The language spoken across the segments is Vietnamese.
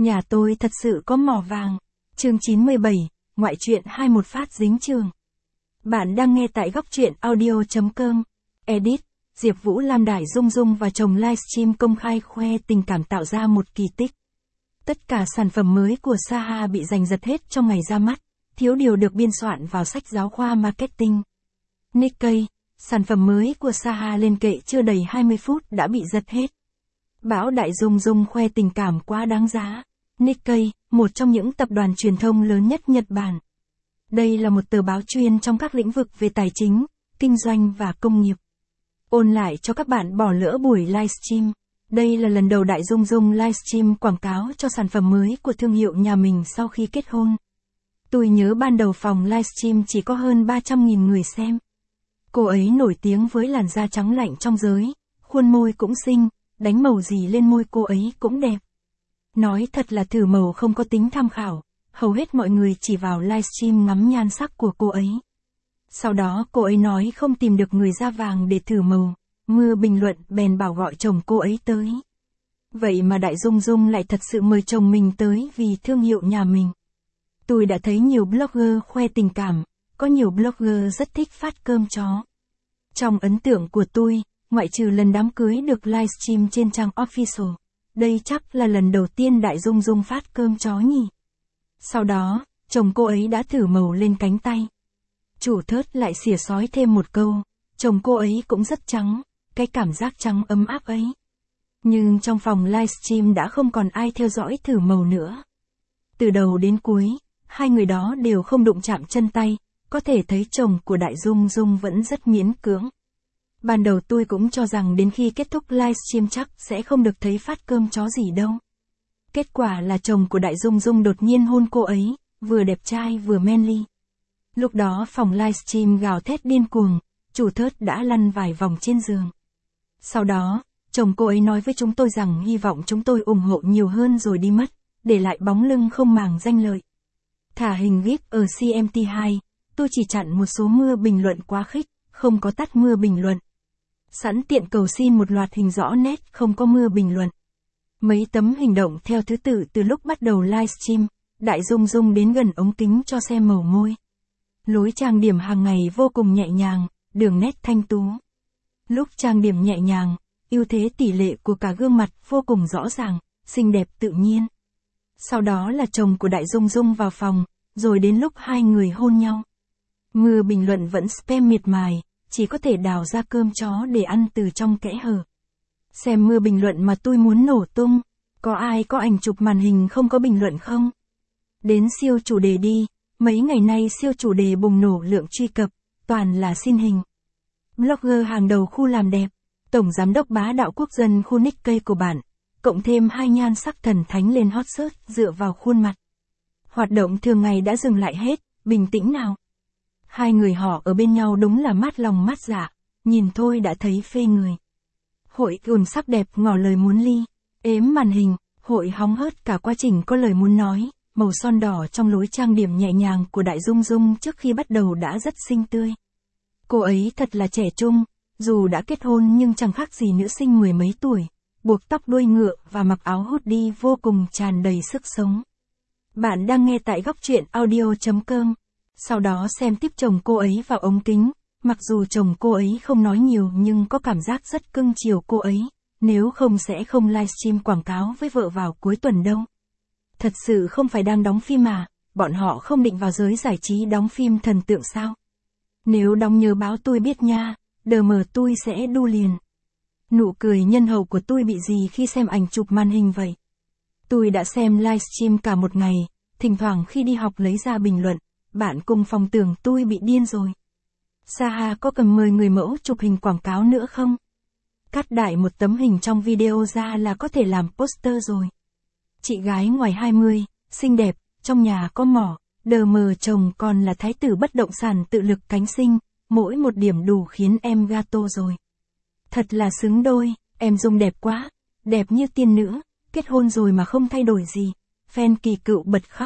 Nhà tôi thật sự có mỏ vàng. Chương 97, ngoại truyện 21 phát dính trường. Bạn đang nghe tại góc truyện audio.com. Edit, Diệp Vũ Lam Đải Dung Dung và chồng livestream công khai khoe tình cảm tạo ra một kỳ tích. Tất cả sản phẩm mới của Saha bị giành giật hết trong ngày ra mắt, thiếu điều được biên soạn vào sách giáo khoa marketing. Nikkei, sản phẩm mới của Saha lên kệ chưa đầy 20 phút đã bị giật hết. Bão Đại Dung Dung khoe tình cảm quá đáng giá. Nikkei, một trong những tập đoàn truyền thông lớn nhất Nhật Bản. Đây là một tờ báo chuyên trong các lĩnh vực về tài chính, kinh doanh và công nghiệp. Ôn lại cho các bạn bỏ lỡ buổi livestream. Đây là lần đầu Đại Dung Dung livestream quảng cáo cho sản phẩm mới của thương hiệu nhà mình sau khi kết hôn. Tôi nhớ ban đầu phòng livestream chỉ có hơn 300.000 người xem. Cô ấy nổi tiếng với làn da trắng lạnh trong giới, khuôn môi cũng xinh, đánh màu gì lên môi cô ấy cũng đẹp. Nói thật là thử màu không có tính tham khảo, hầu hết mọi người chỉ vào livestream ngắm nhan sắc của cô ấy. Sau đó cô ấy nói không tìm được người da vàng để thử màu, mưa bình luận bèn bảo gọi chồng cô ấy tới. Vậy mà Đại Dung Dung lại thật sự mời chồng mình tới vì thương hiệu nhà mình. Tôi đã thấy nhiều blogger khoe tình cảm, có nhiều blogger rất thích phát cơm chó. Trong ấn tượng của tôi, ngoại trừ lần đám cưới được livestream trên trang official, đây chắc là lần đầu tiên Đại Dung Dung phát cơm chó nhỉ. Sau đó, chồng cô ấy đã thử màu lên cánh tay. Chủ thớt lại xỉa xói thêm một câu, chồng cô ấy cũng rất trắng, cái cảm giác trắng ấm áp ấy. Nhưng trong phòng livestream đã không còn ai theo dõi thử màu nữa. Từ đầu đến cuối, hai người đó đều không đụng chạm chân tay, có thể thấy chồng của Đại Dung Dung vẫn rất miễn cưỡng. Ban đầu tôi cũng cho rằng đến khi kết thúc livestream chắc sẽ không được thấy phát cơm chó gì đâu. Kết quả là chồng của Đại Dung Dung đột nhiên hôn cô ấy, vừa đẹp trai vừa manly. Lúc đó phòng livestream gào thét điên cuồng, chủ thớt đã lăn vài vòng trên giường. Sau đó, chồng cô ấy nói với chúng tôi rằng hy vọng chúng tôi ủng hộ nhiều hơn rồi đi mất, để lại bóng lưng không màng danh lợi. Thả hình GIF ở CMT2, tôi chỉ chặn một số mưa bình luận quá khích, không có tắt mưa bình luận. Sẵn tiện cầu xin một loạt hình rõ nét không có mưa bình luận. Mấy tấm hình động theo thứ tự từ lúc bắt đầu livestream, Đại Dung Dung đến gần ống kính cho xem màu môi. Lối trang điểm hàng ngày vô cùng nhẹ nhàng, đường nét thanh tú. Lúc trang điểm nhẹ nhàng, ưu thế tỷ lệ của cả gương mặt vô cùng rõ ràng, xinh đẹp tự nhiên. Sau đó là chồng của Đại Dung Dung vào phòng, rồi đến lúc hai người hôn nhau. Mưa bình luận vẫn spam miệt mài, chỉ có thể đào ra cơm chó để ăn từ trong kẽ hở. Xem mưa bình luận mà tôi muốn nổ tung, có ai có ảnh chụp màn hình không có bình luận không? Đến siêu chủ đề đi, mấy ngày nay siêu chủ đề bùng nổ lượng truy cập, toàn là xin hình. Blogger hàng đầu khu làm đẹp, tổng giám đốc bá đạo quốc dân khu Nikkei của bạn, cộng thêm hai nhan sắc thần thánh lên hot search dựa vào khuôn mặt. Hoạt động thường ngày đã dừng lại hết, bình tĩnh nào. Hai người họ ở bên nhau đúng là mát lòng mát dạ, nhìn thôi đã thấy phê người. Hội ùn sắc đẹp ngỏ lời muốn ly, ếm màn hình, hội hóng hớt cả quá trình có lời muốn nói, màu son đỏ trong lối trang điểm nhẹ nhàng của Đại Dung Dung trước khi bắt đầu đã rất xinh tươi. Cô ấy thật là trẻ trung, dù đã kết hôn nhưng chẳng khác gì nữ sinh mười mấy tuổi, buộc tóc đuôi ngựa và mặc áo hoodie vô cùng tràn đầy sức sống. Bạn đang nghe tại góc truyện audio.com. Sau đó xem tiếp chồng cô ấy vào ống kính, mặc dù chồng cô ấy không nói nhiều nhưng có cảm giác rất cưng chiều cô ấy, nếu không sẽ không livestream quảng cáo với vợ vào cuối tuần đâu. Thật sự không phải đang đóng phim mà, bọn họ không định vào giới giải trí đóng phim thần tượng sao? Nếu đóng nhớ báo tôi biết nha, đờ mờ tôi sẽ đu liền. Nụ cười nhân hậu của tôi bị gì khi xem ảnh chụp màn hình vậy? Tôi đã xem livestream cả một ngày, thỉnh thoảng khi đi học lấy ra bình luận, bạn cùng phòng tưởng tôi bị điên rồi. Saha có cần mời người mẫu chụp hình quảng cáo nữa không? Cắt đại một tấm hình trong video ra là có thể làm poster rồi. Chị gái ngoài 20, xinh đẹp, trong nhà có mỏ, đờ mờ chồng còn là thái tử bất động sản tự lực cánh sinh, mỗi một điểm đủ khiến em gato rồi. Thật là xứng đôi, em Dung đẹp quá, đẹp như tiên nữ, kết hôn rồi mà không thay đổi gì, fan kỳ cựu bật khóc.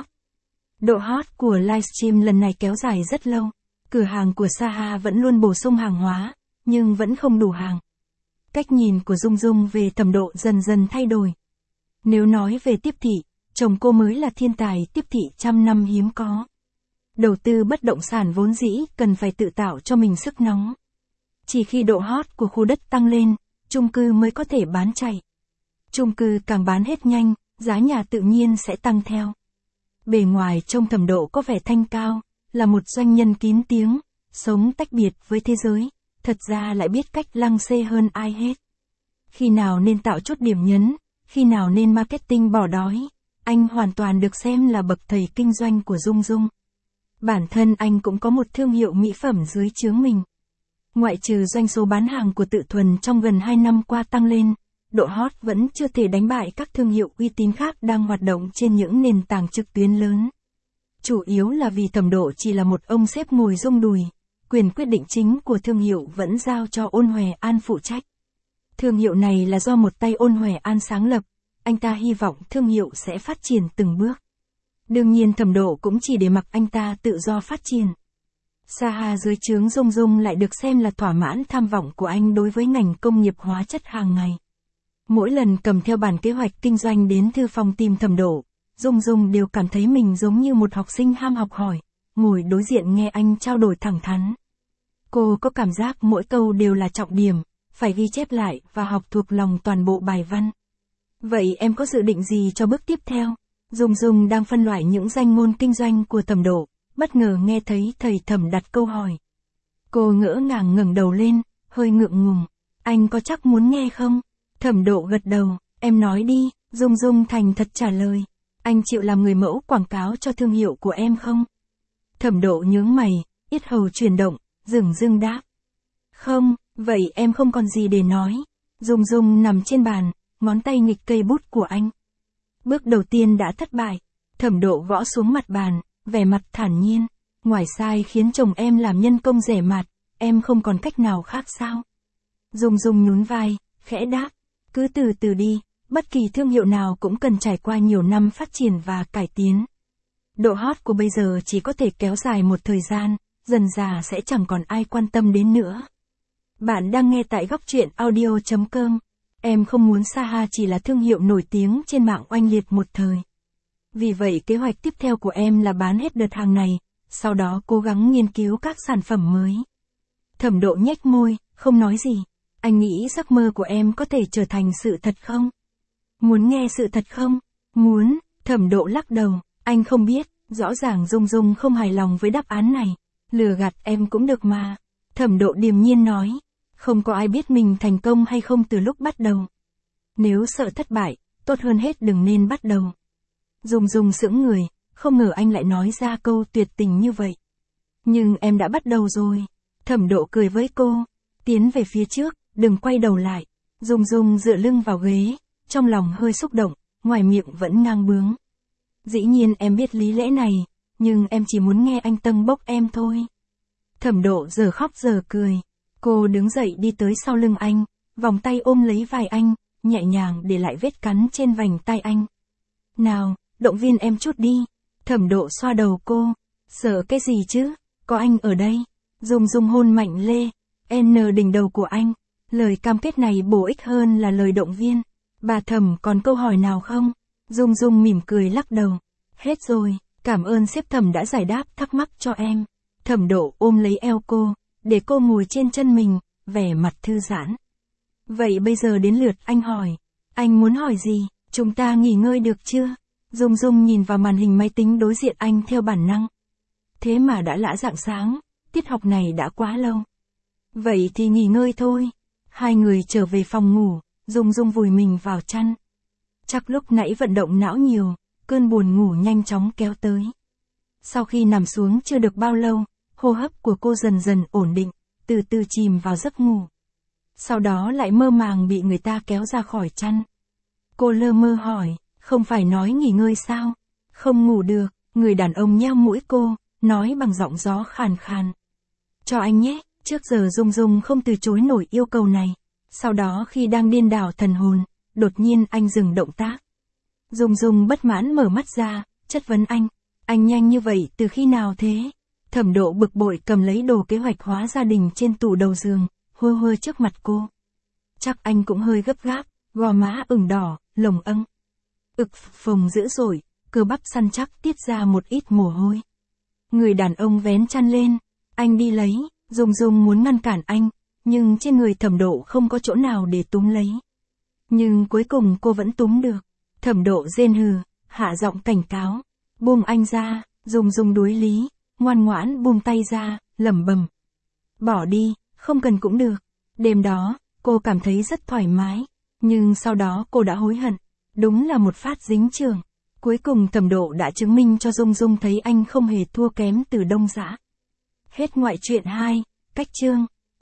Độ hot của livestream lần này kéo dài rất lâu, cửa hàng của Saha vẫn luôn bổ sung hàng hóa, nhưng vẫn không đủ hàng. Cách nhìn của Dung Dung về thẩm độ dần dần thay đổi. Nếu nói về tiếp thị, Chồng cô mới là thiên tài tiếp thị trăm năm hiếm có. Đầu tư bất động sản vốn dĩ cần phải tự tạo cho mình sức nóng. Chỉ khi độ hot của khu đất tăng lên, chung cư mới có thể bán chạy. Chung cư càng bán hết nhanh, giá nhà tự nhiên sẽ tăng theo. Bề ngoài trông Thẩm Độ có vẻ thanh cao, là một doanh nhân kín tiếng, sống tách biệt với thế giới, thật ra lại biết cách lăng xê hơn ai hết. Khi nào nên tạo chút điểm nhấn, khi nào nên marketing bỏ đói, anh hoàn toàn được xem là bậc thầy kinh doanh của Dung Dung. Bản thân anh cũng có một thương hiệu mỹ phẩm dưới trướng mình. Ngoại trừ doanh số bán hàng của Tự Thuần trong gần 2 năm qua tăng lên, độ hot vẫn chưa thể đánh bại các thương hiệu uy tín khác đang hoạt động trên những nền tảng trực tuyến lớn. Chủ yếu là vì Thẩm Độ chỉ là một ông sếp ngồi rung đùi, quyền quyết định chính của thương hiệu vẫn giao cho Ôn Hòe An phụ trách. Thương hiệu này là do một tay Ôn Hòe An sáng lập, anh ta hy vọng thương hiệu sẽ phát triển từng bước. Đương nhiên Thẩm Độ cũng chỉ để mặc anh ta tự do phát triển. Saha dưới trướng Dung Dung lại được xem là thỏa mãn tham vọng của anh đối với ngành công nghiệp hóa chất hàng ngày. Mỗi lần cầm theo bản kế hoạch kinh doanh đến thư phòng tìm Thẩm Độ, Dung Dung đều cảm thấy mình giống như một học sinh ham học hỏi, ngồi đối diện nghe anh trao đổi thẳng thắn. Cô có cảm giác mỗi câu đều là trọng điểm, phải ghi chép lại và học thuộc lòng toàn bộ bài văn. Vậy em có dự định gì cho bước tiếp theo? Dung Dung đang phân loại những danh ngôn kinh doanh của Thẩm Độ, bất ngờ nghe thấy thầy Thẩm đặt câu hỏi. Cô ngỡ ngàng ngẩng đầu lên, hơi ngượng ngùng. Anh có chắc muốn nghe không? Thẩm Độ gật đầu, em nói đi, Dung Dung thành thật trả lời. Anh chịu làm người mẫu quảng cáo cho thương hiệu của em không? Thẩm Độ nhướng mày, yết hầu chuyển động, dửng dưng đáp. Không, vậy em không còn gì để nói. Dung Dung nằm trên bàn, ngón tay nghịch cây bút của anh. Bước đầu tiên đã thất bại. Thẩm Độ gõ xuống mặt bàn, vẻ mặt thản nhiên. Ngoài sai khiến chồng em làm nhân công rẻ mạt, em không còn cách nào khác sao? Dung Dung nhún vai, khẽ đáp. Cứ từ từ đi, bất kỳ thương hiệu nào cũng cần trải qua nhiều năm phát triển và cải tiến. Độ hot của bây giờ chỉ có thể kéo dài một thời gian, dần dà sẽ chẳng còn ai quan tâm đến nữa. Bạn đang nghe tại góc truyện audio.com. Em không muốn Saha chỉ là thương hiệu nổi tiếng trên mạng oanh liệt một thời. Vì vậy kế hoạch tiếp theo của em là bán hết đợt hàng này, sau đó cố gắng nghiên cứu các sản phẩm mới. Thẩm Độ nhếch môi, không nói gì. Anh nghĩ giấc mơ của em có thể trở thành sự thật không? Muốn nghe sự thật không? Muốn. Thẩm Độ lắc đầu, anh không biết, rõ ràng Dung Dung không hài lòng với đáp án này. Lừa gạt em cũng được mà. Thẩm Độ điềm nhiên nói, không có ai biết mình thành công hay không từ lúc bắt đầu. Nếu sợ thất bại, tốt hơn hết đừng nên bắt đầu. Dung Dung sững người, không ngờ anh lại nói ra câu tuyệt tình như vậy. Nhưng em đã bắt đầu rồi. Thẩm Độ cười với cô, tiến về phía trước, đừng quay đầu lại. Dung Dung dựa lưng vào ghế, trong lòng hơi xúc động, ngoài miệng vẫn ngang bướng. Dĩ nhiên em biết lý lẽ này, nhưng em chỉ muốn nghe anh tâng bốc em thôi. Thẩm Độ giờ khóc giờ cười. Cô đứng dậy đi tới sau lưng anh, vòng tay ôm lấy vai anh, nhẹ nhàng để lại vết cắn trên vành tay anh. Nào, động viên em chút đi. Thẩm Độ xoa đầu cô. Sợ cái gì chứ, có anh ở đây. Dung Dung hôn mạnh lê, đỉnh đầu của anh. Lời cam kết này bổ ích hơn là lời động viên. Bà Thẩm còn câu hỏi nào không? Dung Dung mỉm cười lắc đầu. Hết rồi, cảm ơn sếp Thẩm đã giải đáp thắc mắc cho em. Thẩm Độ ôm lấy eo cô, để cô ngồi trên chân mình, vẻ mặt thư giãn. Vậy bây giờ đến lượt anh hỏi. Anh muốn hỏi gì? Chúng ta nghỉ ngơi được chưa? Dung Dung nhìn vào màn hình máy tính đối diện anh theo bản năng. Thế mà đã lã rạng sáng, tiết học này đã quá lâu. Vậy thì nghỉ ngơi thôi. Hai người trở về phòng ngủ, Dung Dung vùi mình vào chăn. Chắc lúc nãy vận động não nhiều, cơn buồn ngủ nhanh chóng kéo tới. Sau khi nằm xuống chưa được bao lâu, hô hấp của cô dần dần ổn định, từ từ chìm vào giấc ngủ. Sau đó lại mơ màng bị người ta kéo ra khỏi chăn. Cô lơ mơ hỏi, không phải nói nghỉ ngơi sao? Không ngủ được, người đàn ông nheo mũi cô, nói bằng giọng gió khàn khàn. Cho anh nhé, trước giờ Dung Dung không từ chối nổi yêu cầu này. Sau đó khi đang điên đảo thần hồn, đột nhiên anh dừng động tác. Dung Dung bất mãn mở mắt ra, chất vấn anh. Anh nhanh như vậy từ khi nào thế? Thẩm Độ bực bội cầm lấy đồ kế hoạch hóa gia đình trên tủ đầu giường, hơ hơ trước mặt cô. Chắc anh cũng hơi gấp gáp, gò má ửng đỏ, lồng âng. Ực phồng dữ dội, cơ bắp săn chắc tiết ra một ít mồ hôi. Người đàn ông vén chăn lên, anh đi lấy, Dung Dung muốn ngăn cản anh, nhưng trên người Thẩm Độ không có chỗ nào để túm lấy. Nhưng cuối cùng cô vẫn túm được. Thẩm Độ rên hừ, hạ giọng cảnh cáo. Buông anh ra, Dung Dung đuối lý, ngoan ngoãn buông tay ra, lẩm bẩm. Bỏ đi, không cần cũng được. Đêm đó, cô cảm thấy rất thoải mái, nhưng sau đó cô đã hối hận. Đúng là một phát dính chưởng. Cuối cùng Thẩm Độ đã chứng minh cho Dung Dung thấy anh không hề thua kém từ Đông Dã. Hết ngoại truyện 2, cách chương.